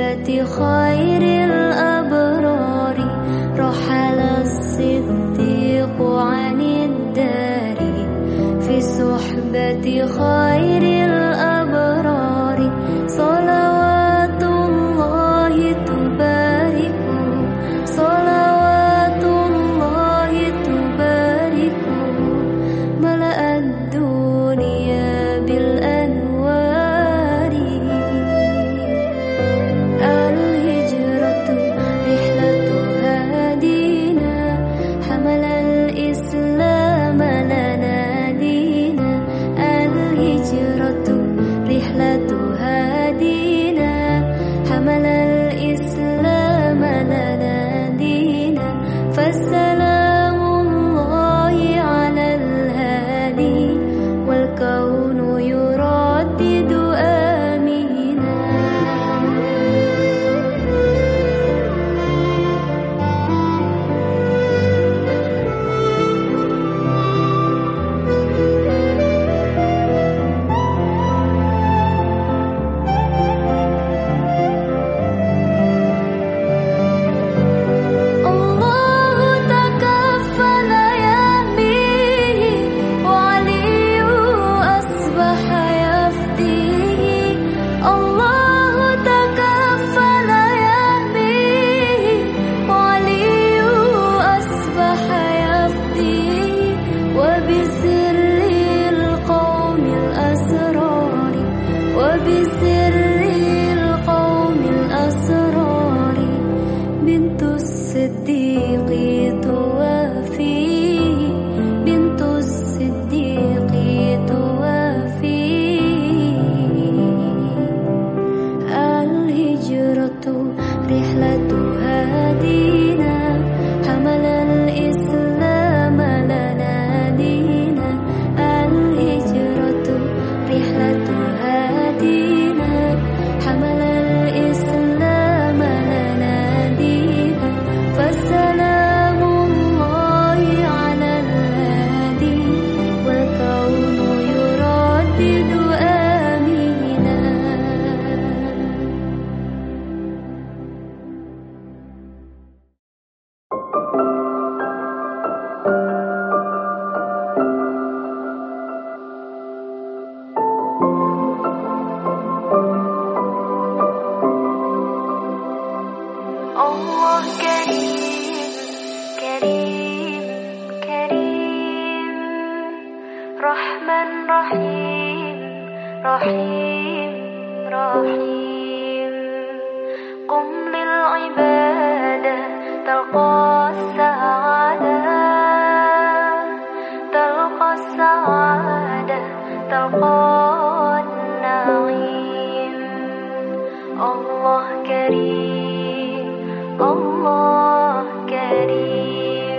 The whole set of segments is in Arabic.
صحبة خير الأبرار رحل الصديق عن الدار في صحبة خير الأبرار صلوات الله تبارك صلوات الله تبارك ملأ الدنيا بالأنوار الهجرة رحلة هادينا حمل الإسلام لنا دينا الهجرة رحلة هادينا حمل الإسلام لنا دينا فالسلام الله على الهادي والكون يردد آمينا الله تكفل يهديه وعلي أصبح يفديه الله تكفل يهديه وعلي أصبح يفديه وبسر القوم الأسرار وبسر القوم الأسرار بنت الصديق توافي بنت الصديق توافي الهجرة رحلة هادينا حمل الإسلام لنا دينا الهجرة رحلة هادينا حمل الإسلام لنا دينا فالسلام الله على الهادي والكون يردد آمينا الله كريم كريم كريم رحمن رحيم رحيم رحيم قم للعبادة تلقى السعادة تلقى السعادة تلقى النعيم الله كريم الله كريم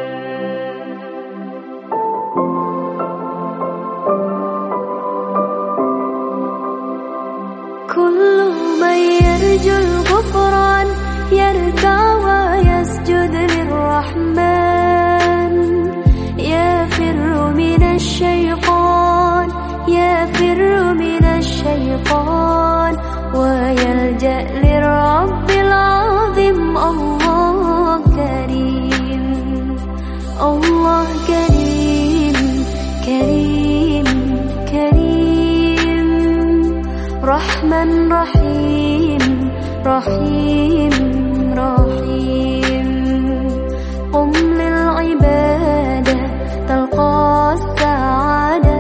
كل من يرجو الغفران يركع ويسجد للرحمن يفر من الشيطان يفر من الشيطان ويلجأ للرب العظيم الله كريم الله كريم كريم كريم رحمن رحيم رحيم رحيم قم للعبادة تلقى السعادة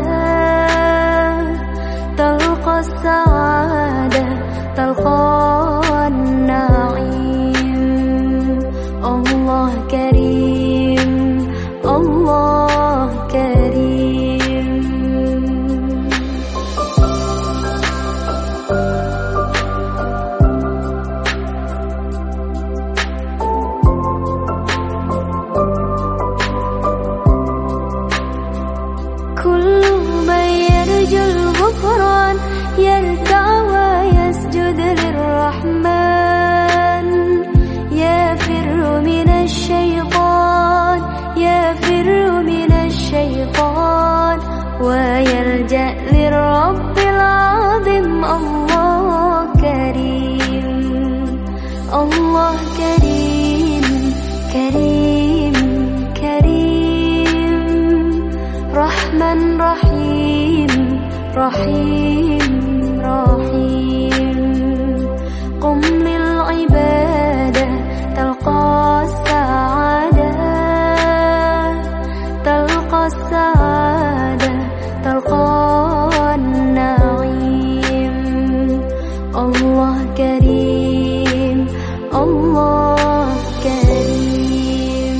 تلقى السعادة تلقى النعيم الله كريم الله كريم الله كريم كريم كريم رحمن رحيم رحيم رحيم قم للعبادة تلقى السعادة تلقى السعادة تلقى النعيم الله كريم الله كريم.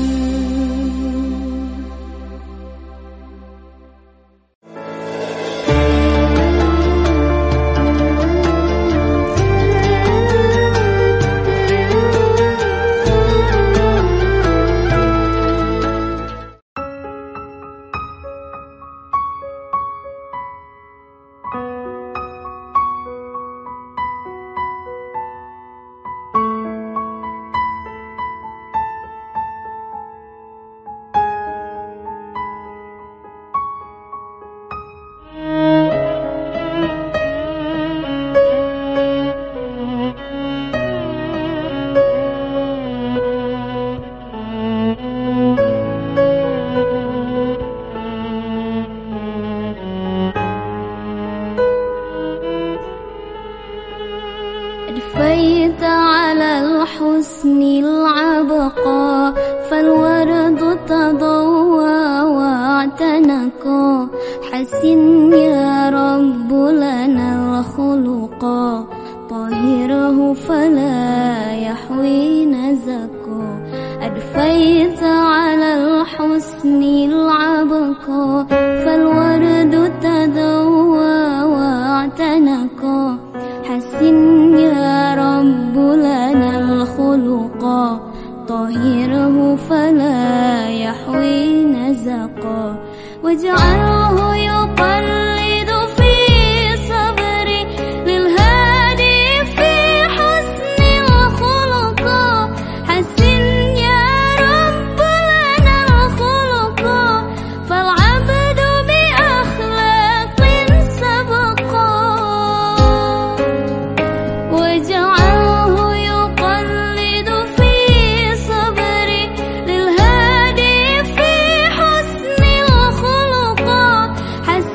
أدفيت على الحسن العبقى فالورد تضوى واعتنقا حسن يا رب لنا الخلقا طهره فلا يحوي نزقا أدفيت على الحسن العبقى فالورد تضوى واعتنقا حسن يا رب لنا الخلقا طهره فلا يحوي نزقا واجعله يقلد في صبري للهادي في حسن الخلقا حسن يا رب لنا الخلقا فالعبد بأخلاق سبقا واجعله يقلد في صبري للهادي في حسن الخلقا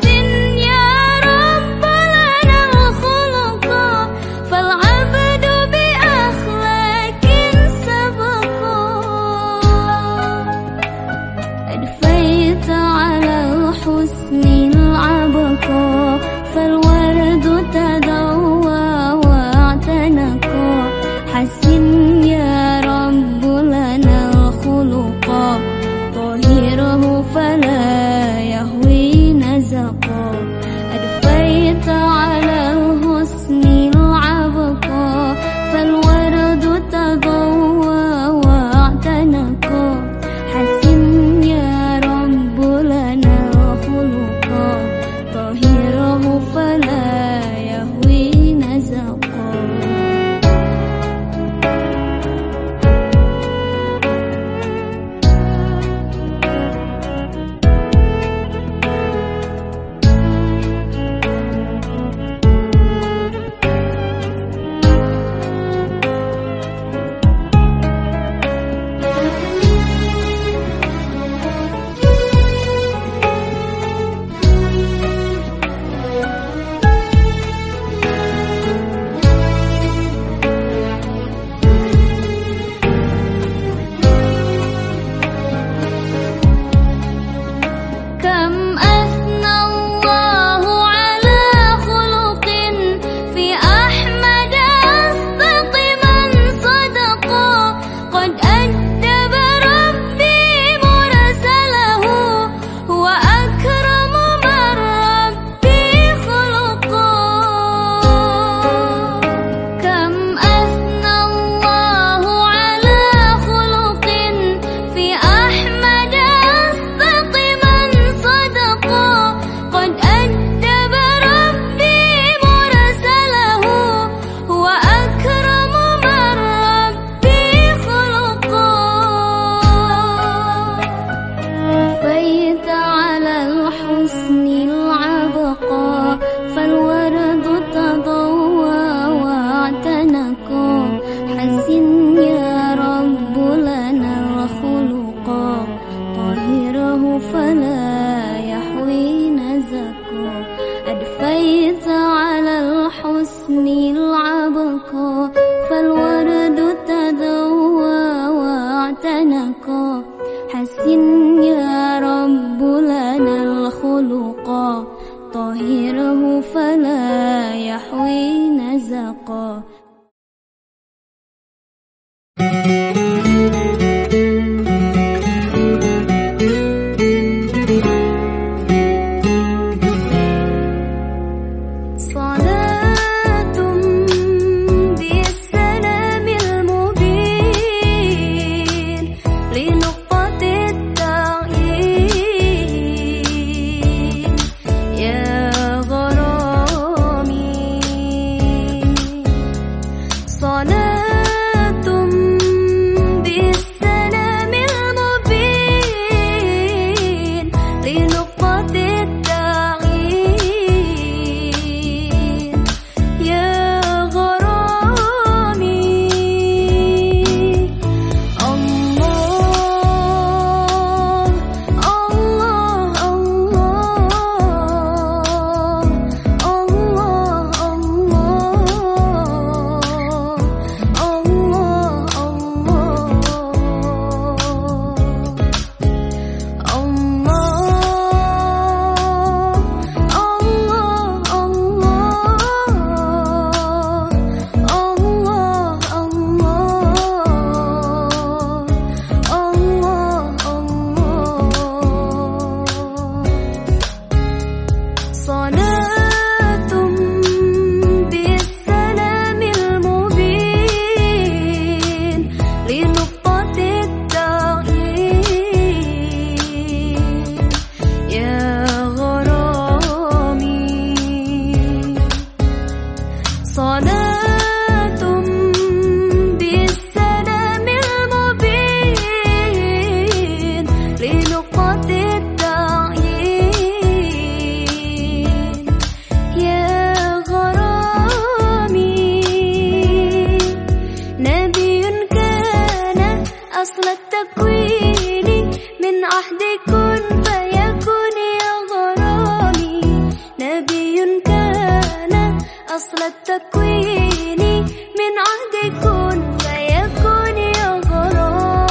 أصل التكوين من عهد كن فيكون يا غرامي. نبي كان أصل التكوين من عهد كن فيكون يا غرامي.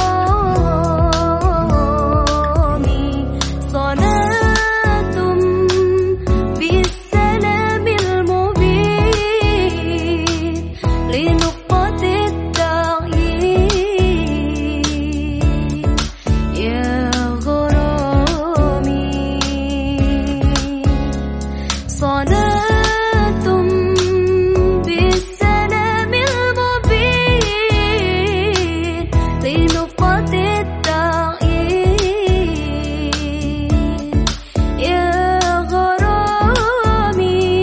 صلاة بالسلام المبين لنقطة التعيين يا غرامي. صلاة بالسلام المبين لنقطة التعيين يا غرامي.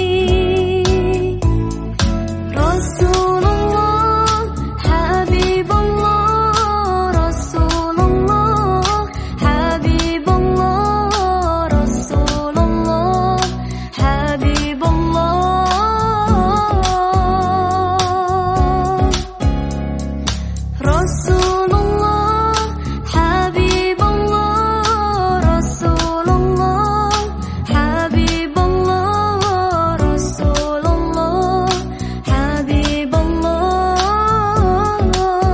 رسول الله حبيب الله، رسول الله حبيب الله، رسول الله حبيب الله. رسول الله حبيب الله، رسول الله حبيب الله، رسول الله حبيب الله.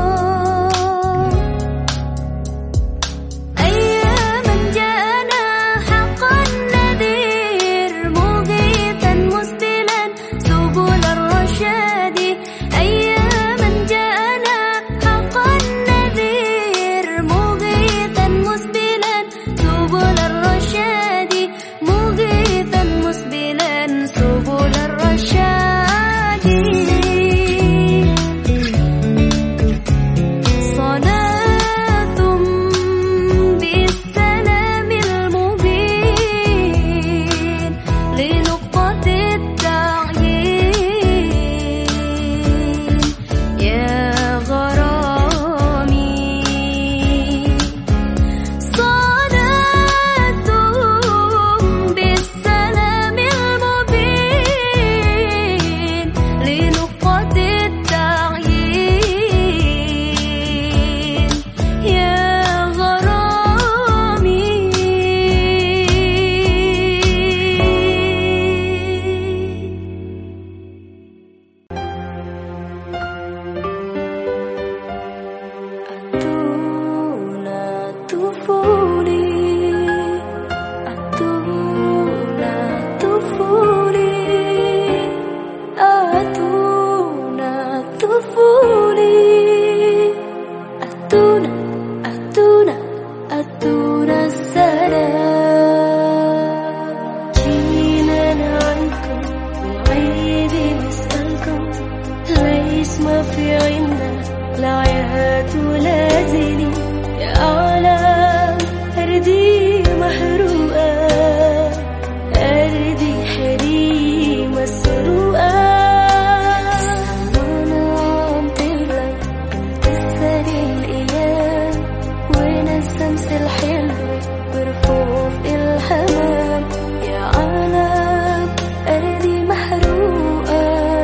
أياما جاءنا حقا نذير مغيثا مسبلا سبل الرشاد. أياما جاءنا حقا نذير مغيثا مسبلا سبل الرشاد، مغيثا مسبلا سبل الرشاد. صلاة بالسلام المبين لنقطة التعيين يا غرامي. صلاة بالسلام المبين لنقطة التعيين يا غرامي. أتونا طفولي، أتونا طفولي، أتونا طفولي، أتونا أتونا أتونا السلام. جينا نعيكم بالعيد نسألكم ليس ما في عنا العيات لازلي يا أعلام أردي محروقة، أردي حريم مسروقة. ونعمت لك أنت السري الأيام وين الشمس الحلوة برفوف الحمام يا عالم أردي محروقة،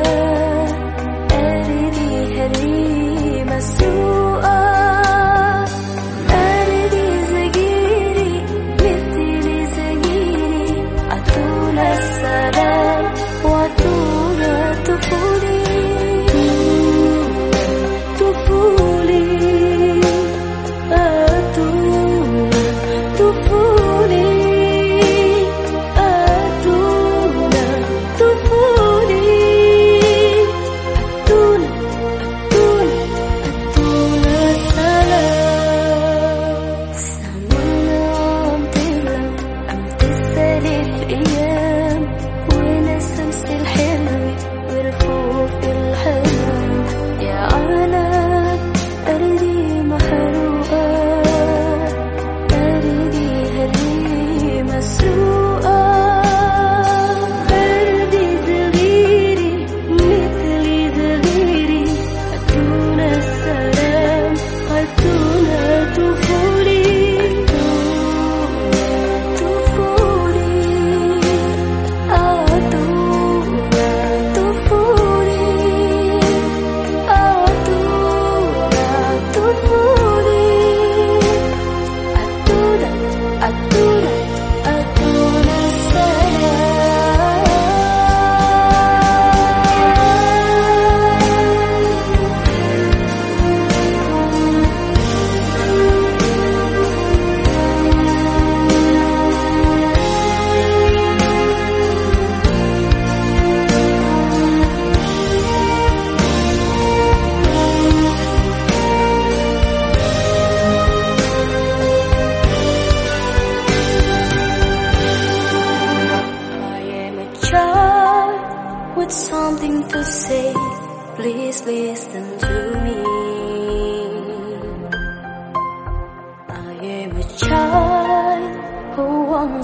أردي حريم مسروقة. أردي زجيري مثلي زجيري، أتونا السلام وأتونا طفولي، طفولي أتونا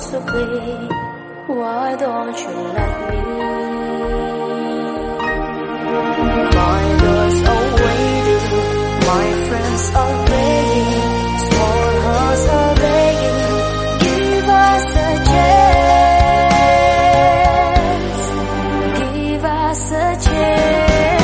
sweet. Why don't you let me? My doors are waiting, my friends are begging, small hearts are begging. Give us a chance. Give us a chance.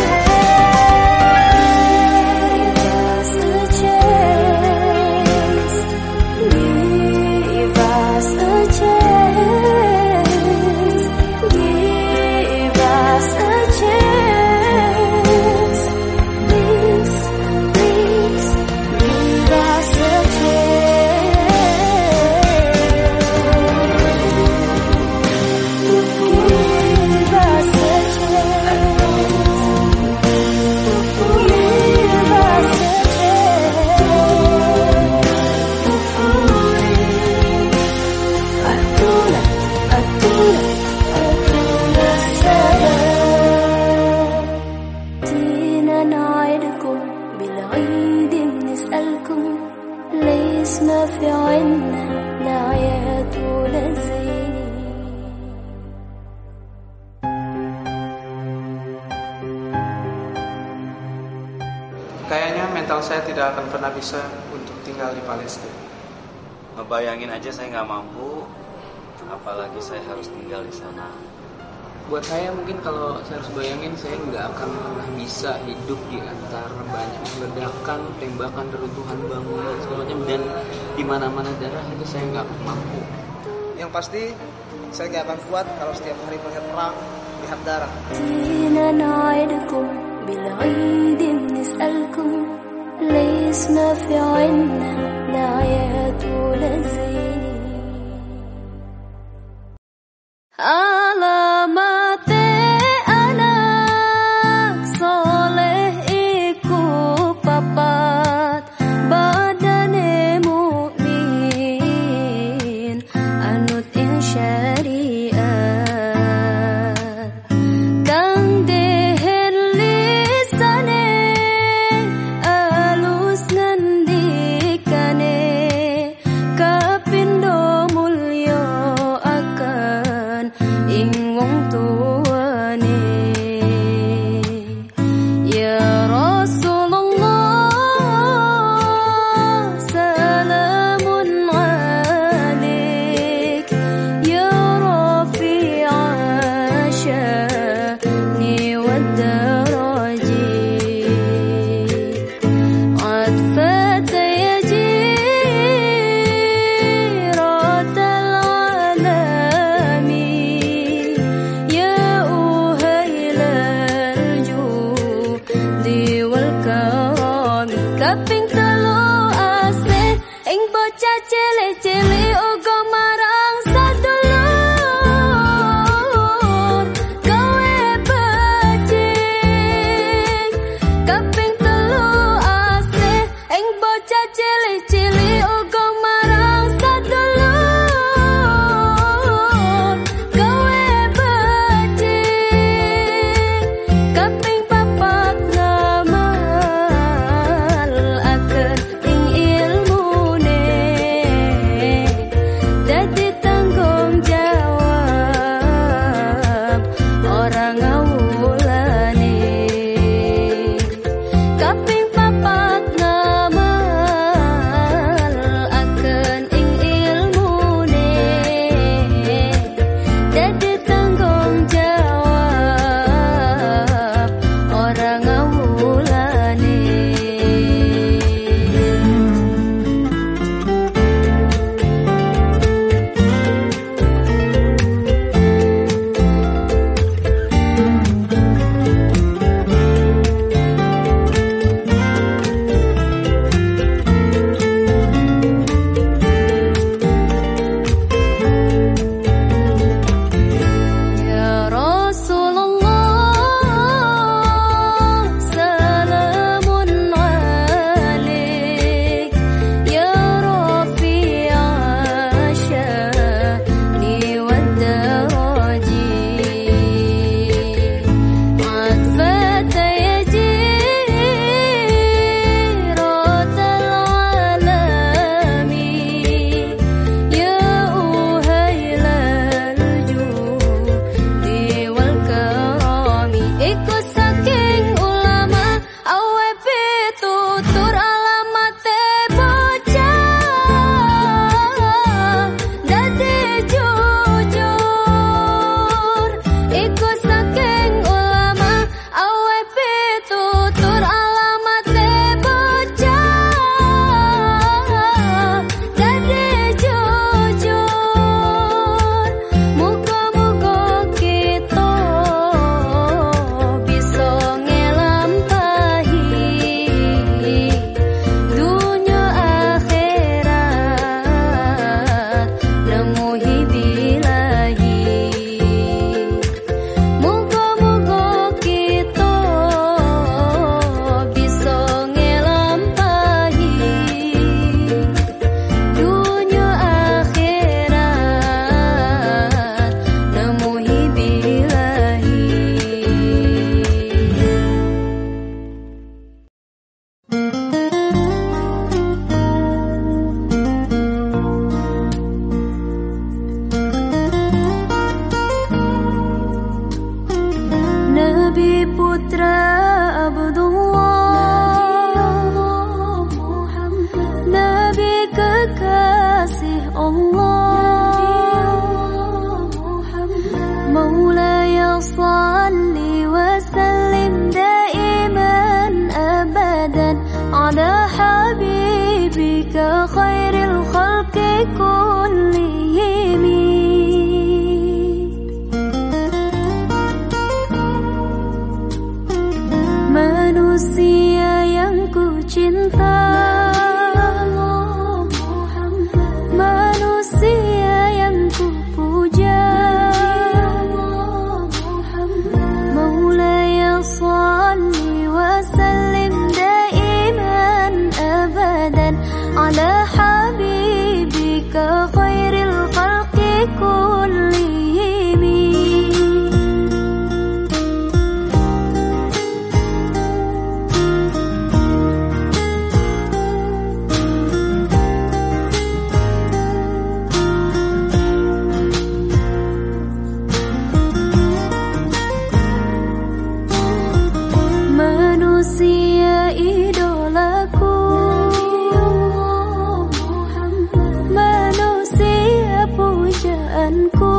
Kayaknya mental saya tidak akan pernah bisa untuk tinggal di Palestina. Ngebayangin aja saya nggak mampu, apalagi saya harus tinggal di sana. Buat saya mungkin kalau saya harus bayangin, saya nggak akan pernah bisa hidup di antara banyak ledakan, tembakan, reruntuhan bangunan segala macam, dan di mana-mana darah itu saya nggak mampu. Yang pasti saya nggak akan kuat kalau setiap hari melihat perang, lihat darah. بالعيد بنسألكم ليش ما في عنا نعيات ولا زيني علامات anak soleh iku papat badane mukmin anut ing syariat kang على حبيبك خير الخلق كلهم. Manusia yang ku cinta, manusia yang ku puja, Maulaya salli wa sallim daiman abadan ala habibika khairil khalqi kullihim. Manusia idolaku, manusia pujaanku,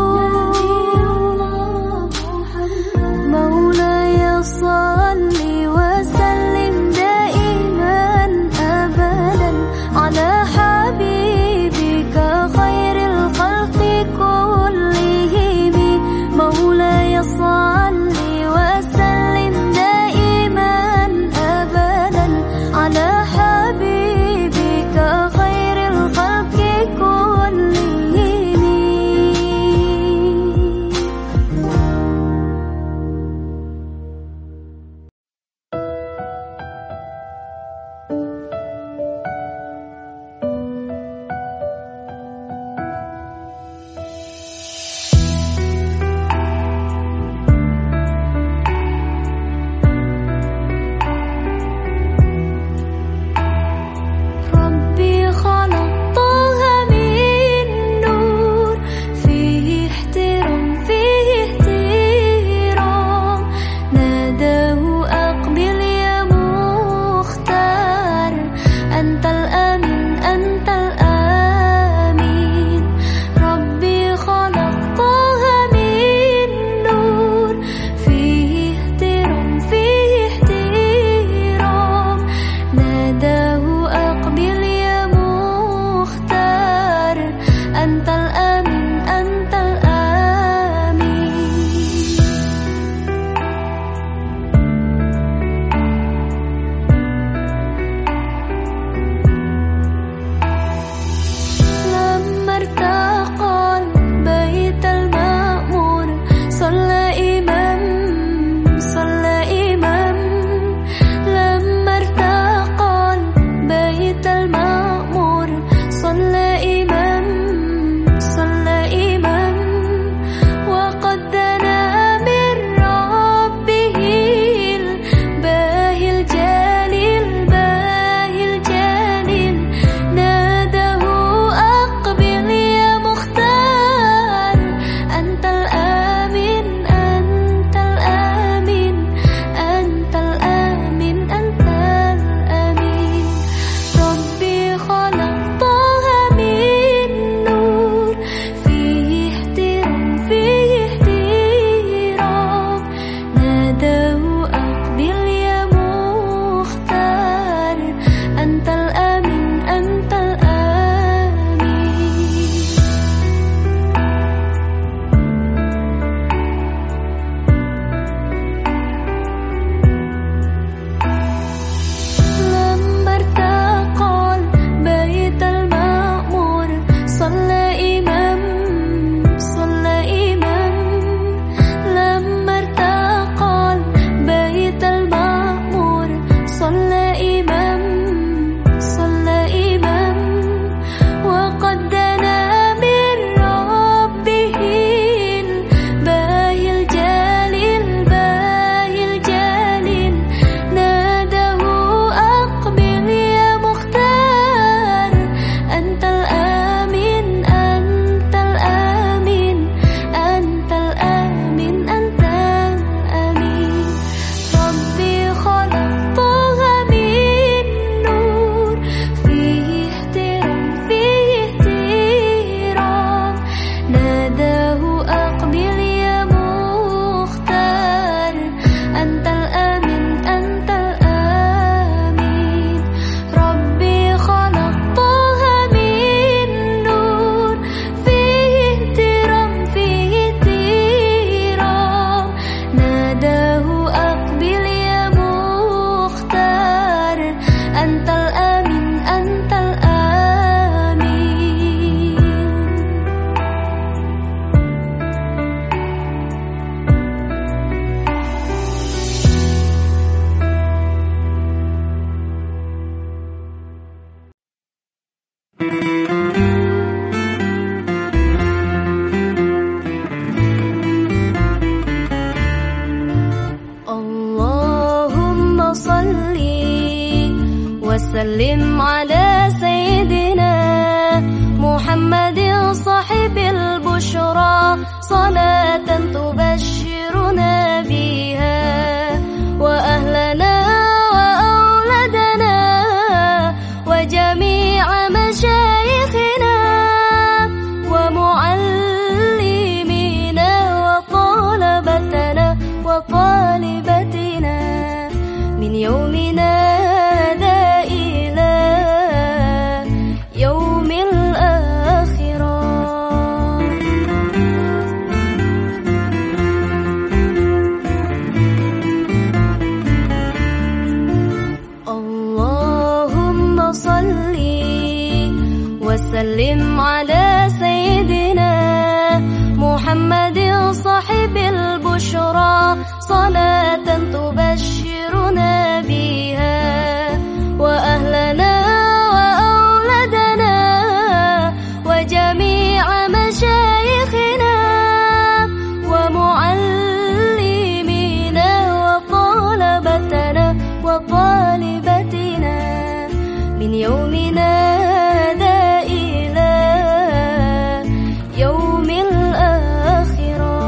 Maulaya salli wa sallim daiman abadan ala habibika khairil khalqi kullihim. Maulaya salli wa sallim daiman abadan ala habibika khairil khalqi kullihim. ربي خلقتها من نور، فيه احترام فيه احترام، ناداه أقبل يا مختار، أنت الأمين أنت الأمين. ربي خلقتها من نور، فيه احترام فيه احترام، ناداه أقبل يا مختار، أنت الأمين أنت الأمين. لما ارتقى البيت المأمور صلى إمام صلى إمام. لما ارتقى البيت المأمور صلى إمام صلى إمام، وقد دنا من ربه الباهي الجليل باهي الجليل، ناداه أقبل يا مختار، أنت الأمين أنت الأمين أنت الأمين أنت الأمين. ربي خلقتها من نور، فيه احترام فيه احترام، ناداه أقبل يا مختار، أنت الأمين أنت الأمين. لما ارتقى البيت المأمور صلى إمام صلى إمام. لما ارتقى البيت المأمور صلى إمام صلى إمام، وقد دنا من ربه الباهي الجليل باهي الجليل، ناداه أقبل يا مختار، أنت الأمين أنت الأمين أنت الأمين أنت الأمين. ربي خلقتها من وسلم على سيدنا محمد صاحب البشرى صلاة تبشرنا بها وأهلنا وأولادنا وجميع مشايخنا ومعلمينا وطلبتنا وطالبتنا من يومنا هذا إلى يوم الآخرة. اللهم صل وسلم على سيدنا محمد صاحب البشرى صلاة تبشرنا بها وأهلنا وأولادنا وجميع مشايخنا ومعلمينا وطلبتنا وطالبتنا من يومنا هذا إلى يوم الآخرة.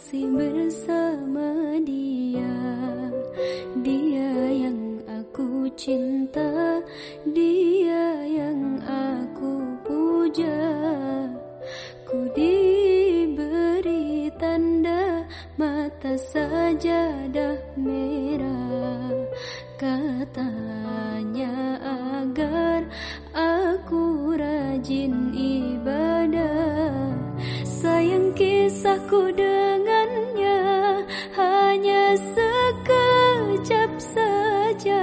masih bersama dia. Dia yang aku cinta, dia yang aku puja. Ku diberi tanda mata sajadah merah, katanya agar aku rajin ibadah. Sayang kisahku dengannya hanya sekejap saja.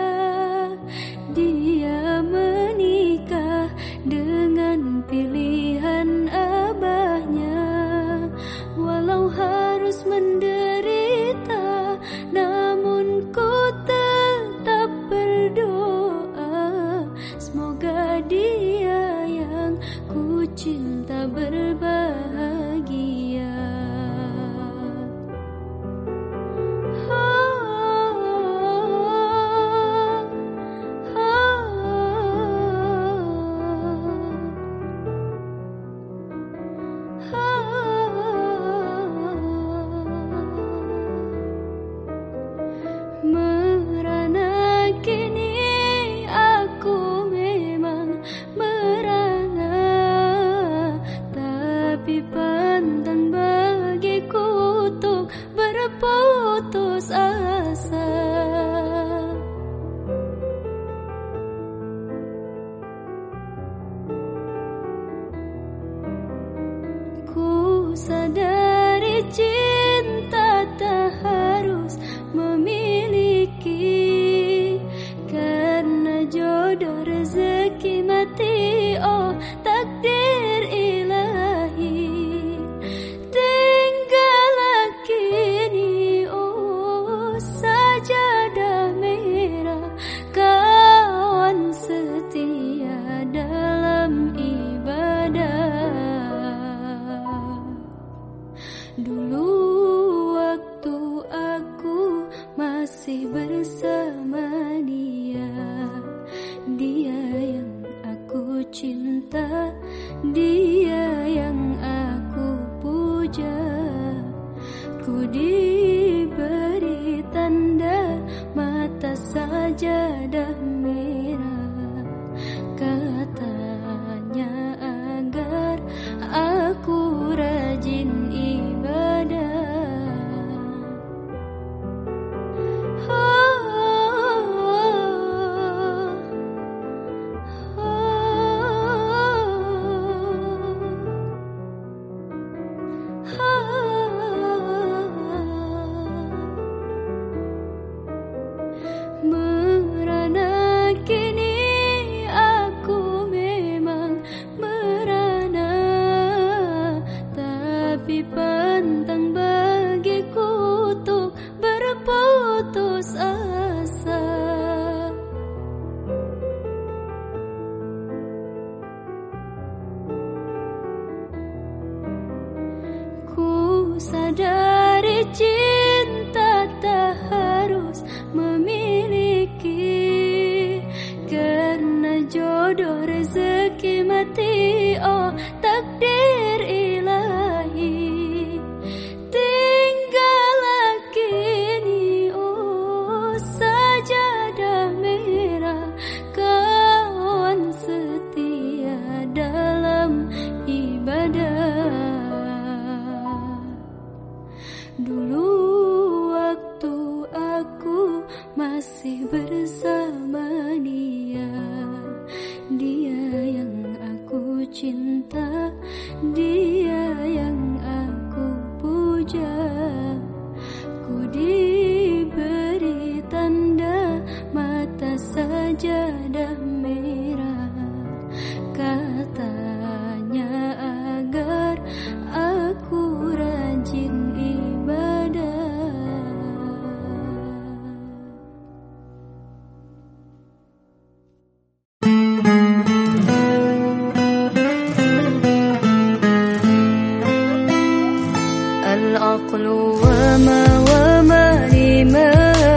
Dia menikah dengan pilihan abahnya. Walau harus menderita, namun ku tetap berdoa. Semoga dia yang ku cinta berbahagia. Merana kini aku memang merana, tapi pantang bagiku untuk berputus asa. Ku sadari cinta tak harus memiliki, karena jodoh rezeki mati, oh takdir ilahi. Tinggallah kini oh sajadah merah, kawan setia dalam ibadah. Dulu waktu aku masih bersama dia, dia yang aku cinta, dia yang aku puja. Ku diberi tanda mata sajadah merah, katanya agar aku rajin ibadah. Merana kini aku memang merana, tapi pantang bagiku untuk berputus asa. Ku sadari cinta tak harus memiliki, karena jodoh rezeki mati, oh takdir ilahi. Tinggallah kini oh sajadah merah, kawan setia dalam ibadah. Dulu waktu aku masih bersama dia, dia yang aku cinta, dia yang aku puja. Ku diberi tanda mata sajadah merah, katanya agar aku rajin ibadah. Al-aqlu wa ma lima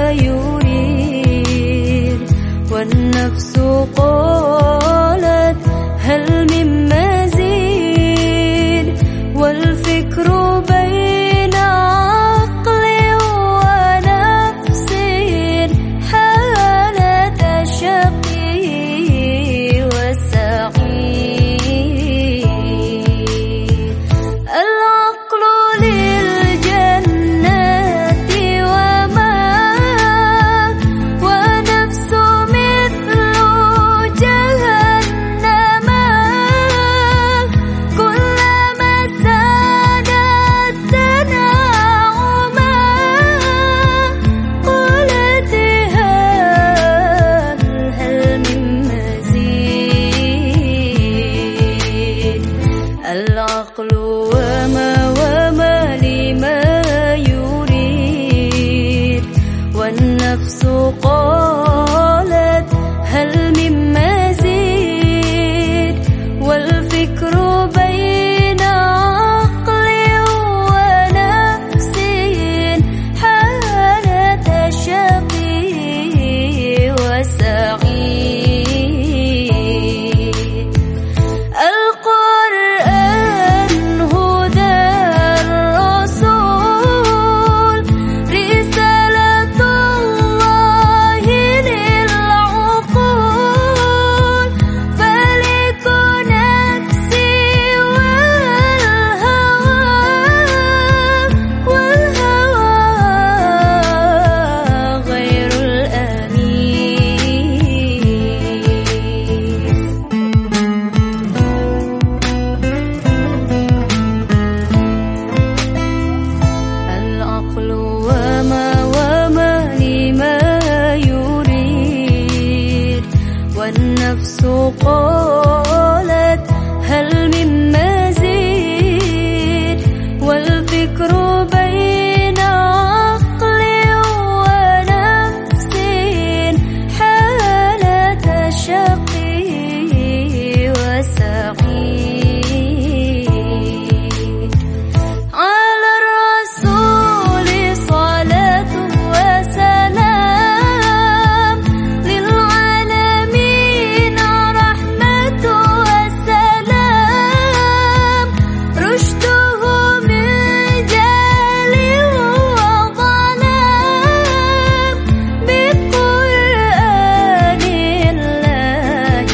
yurid, wan nafsu qalat hal min mazid, wal fikru bayna قالت هل من مزيد والفكر بين عقل ونفس حالة شقي وسعيد على الرسول صلاة وسلام للعالمين رحمة وسلام رشده من جهل وظلام بقرآن الله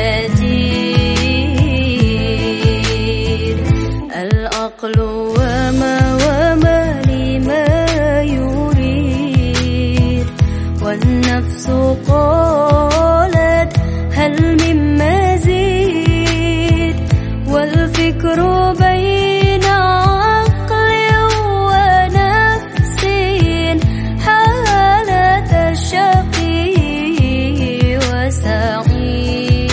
المجيد العقل وما لما يريد والنفس قالت هل من مزيد والفكر بين عقل ونفس حالة شقي وسعيد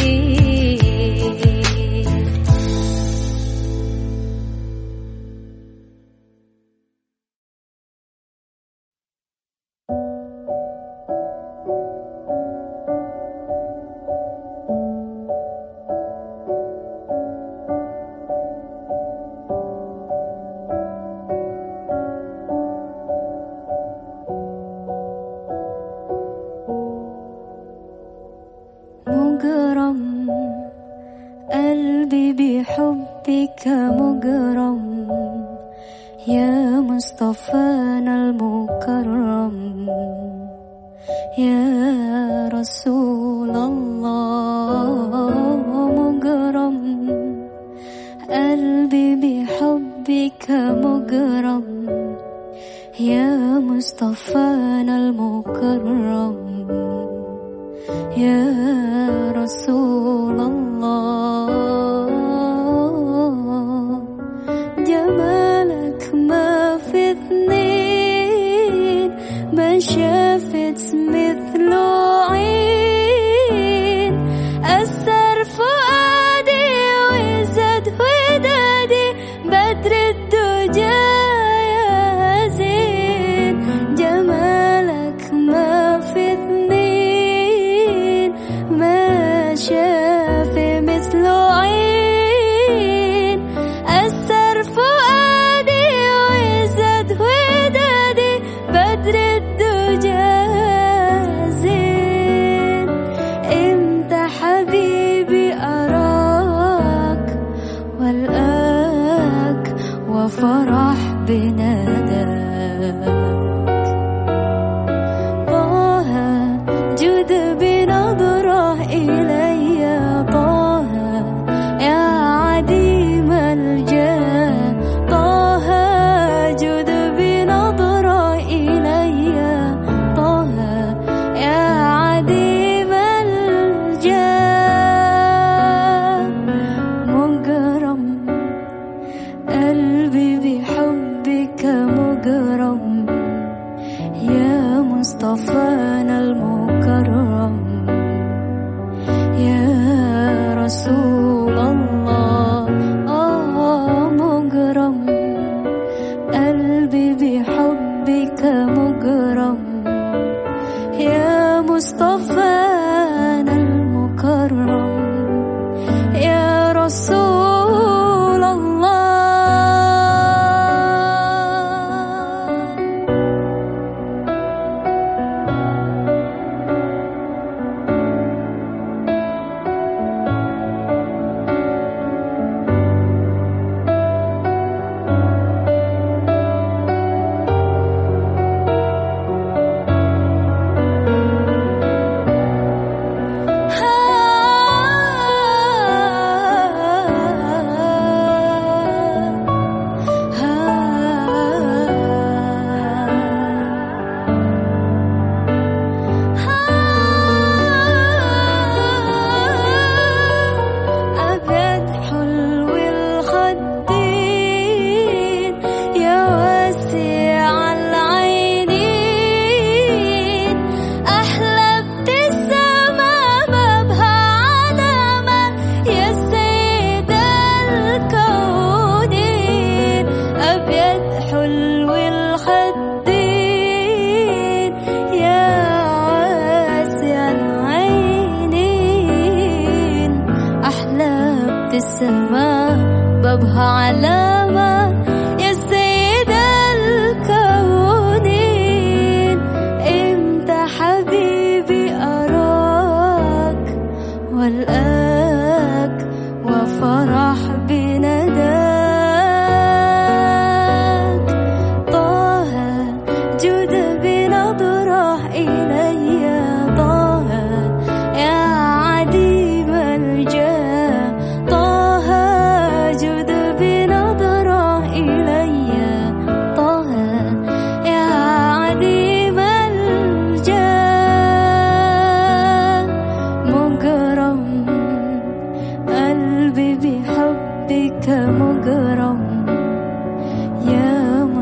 مجرم قلبي بحبك مجرم يا مصطفانا المكرم يا رسول الله مجرم قلبي بحبك مجرم يا مصطفانا المكرم يا رسول الله جمالك ما في اثنين ما شافت مثله عين أثر فؤادي وزاد ودادي بدر الدجى يا زين جمالك ما في اثنين ما شاف مثله عين أثر فؤادي وزاد ودادي بدر الدجى زين امتى حبيبي أراك والآك وفرح بناداك طه جد بنظرة إلي طه يا عديم الجاه طه جد بنظرة إلي طه يا عديم الجاه مجرم قلبي بحبك مجرم يا مصطفانا المكرم يا رسول الله مجرم قلبي بحبك مجرم يا مصطفانا المكرم يا رسول الله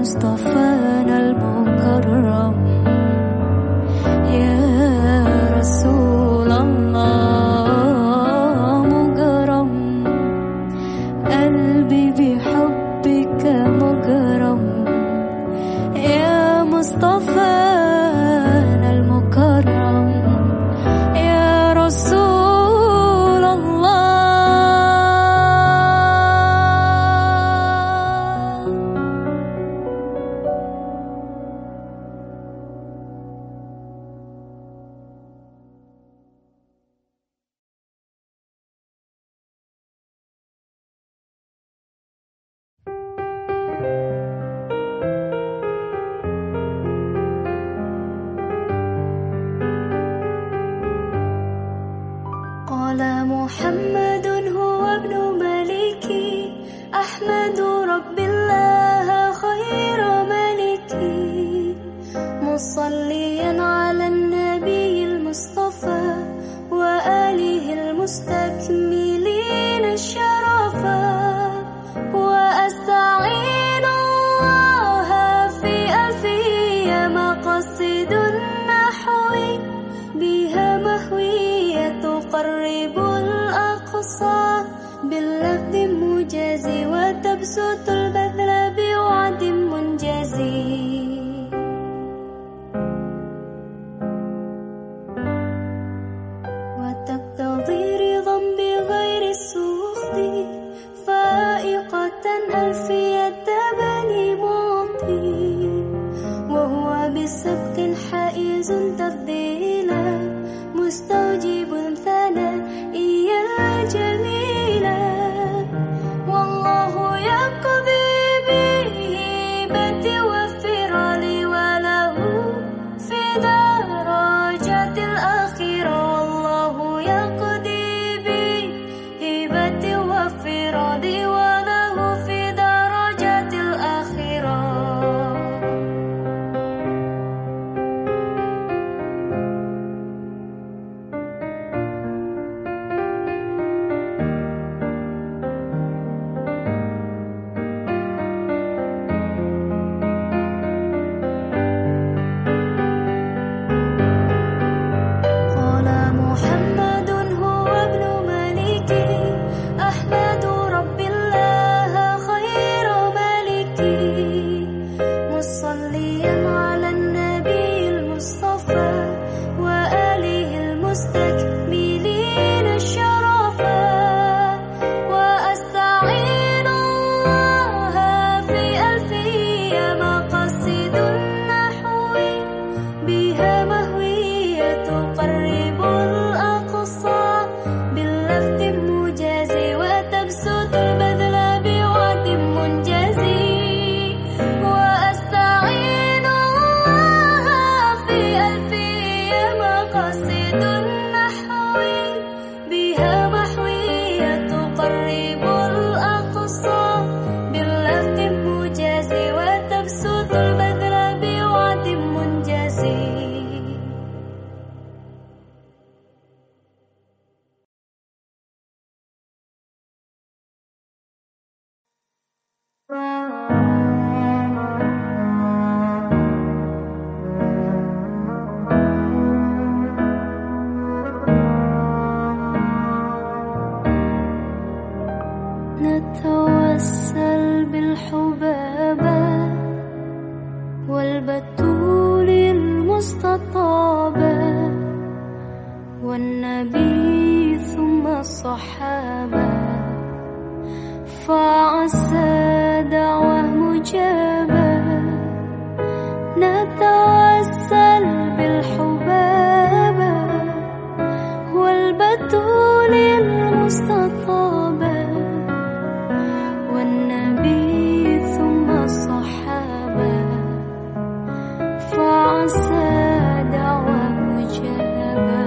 مصطفانا المكرم يا رسول الله مجرم قلبي بحبك مجرم يا مصطفانا المكرم يا رسول الله. قال محمد هو ابن ملكي أحمد رب الله خير ملكي مصليا على النبي المصطفى وآله المستكملين الشرفا وأستعين الله في ألفية مقصد النحو بها مهوية تقرب الأقصى باللفظ المجازي وتبسط البذل بوعد منجزي وتقتضي رضا بغير السخط فائقة ألفية بني معطي وهو بسبق حائز تفضيلا مستوجب ثنائي الجميلة والله يقضي بهبة وفرال وله في درجات الآخرة والله يقضي بهبة وفرال وله في درجات الآخرة. قال محمد هو ابن ملكي أحمد رب الله خير ملكي مصليا على النبي المصطفى وآله المستكملين الشرفا وأستعين الله في ألفية مقصد النحو بها مهوية تقرب الأقصى باللفظ المجازي وتبسط البذل بوعد منجزي وأستعين الله في ألفية مقصد النحو بها محوية تقرب الأقصى باللفظ المجازي وتبسط البذل بوعد منجزي. نتوسل بالحبابة والبتول المستطابة والنبي ثم الصحابة فعسى دعوة مجابة نتوسل بالحبابة والبتول المستطابة والنبي ثم الصحابة فعسى دعوة مجابة.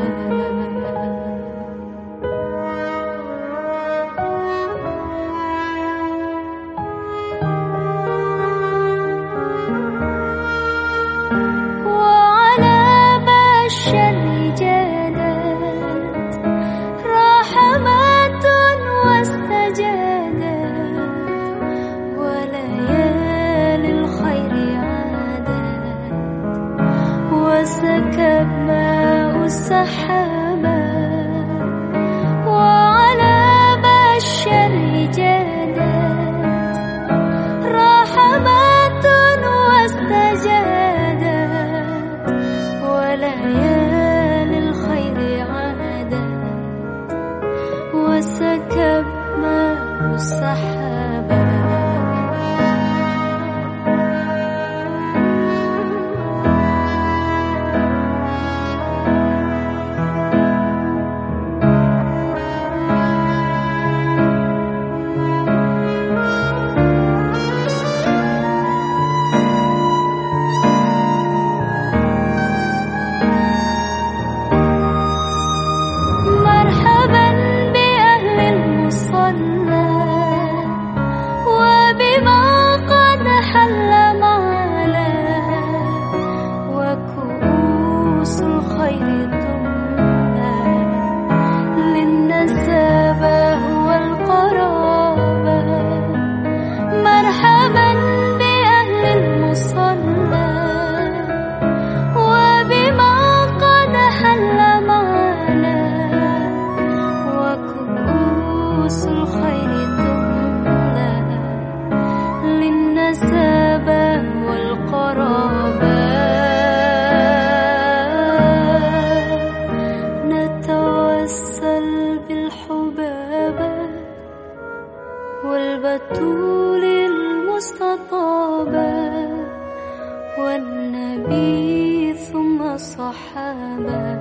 الصحابة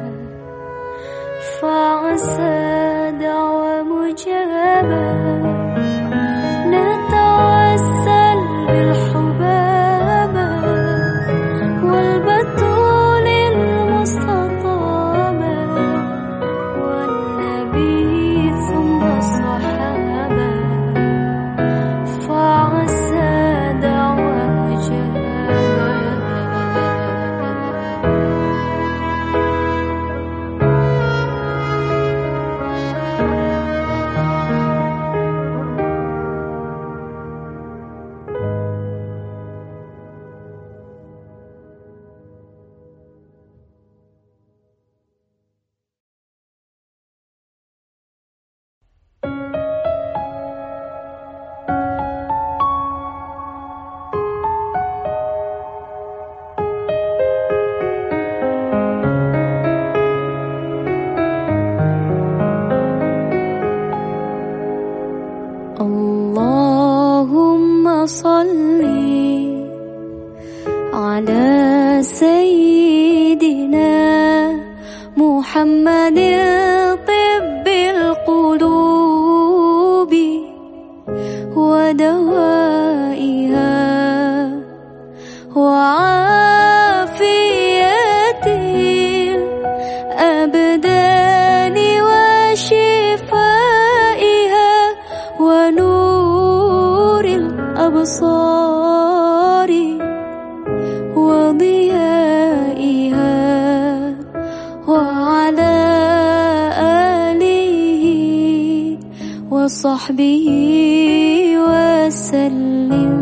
فعسى دعوة مجابة نتوسل بالحبابة والبتول المستطابة والنبي ثم الصحابة فعسى دعوة مجابة. اللهم صل على سيدنا محمد طب القلوب ودوائها وعافية الأبدان وشفائها ونور الأبصار وضيائها وعلى آله وصحبه وسلم.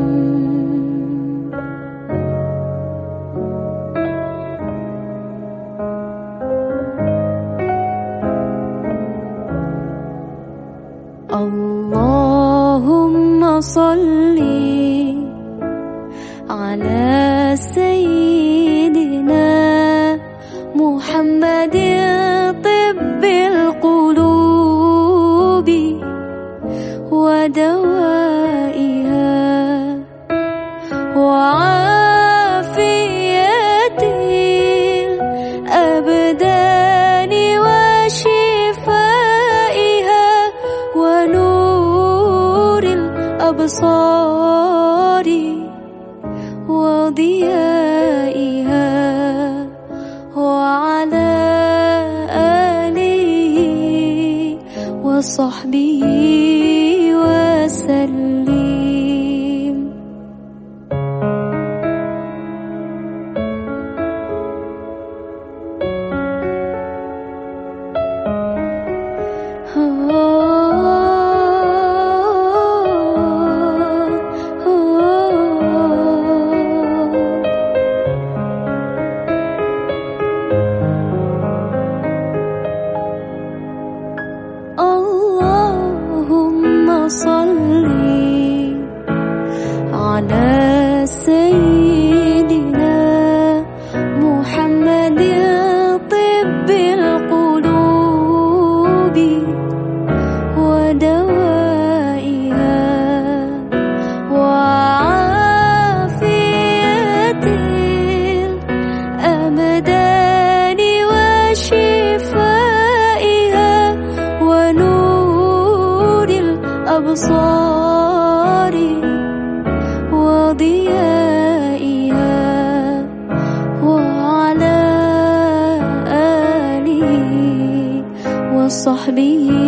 اللهم صل على سيدنا محمد طب القلوب ودوائها وعافية الأبدان وشفائها ونور الأبصار وضيائها وعلى آله وصحبه وسلم. اللهم صل على سيدنا محمد طب القلوب ودوائها وعافية الأبدان وشفائها ونور الأبصار وضيائها وعلى آله وصحبه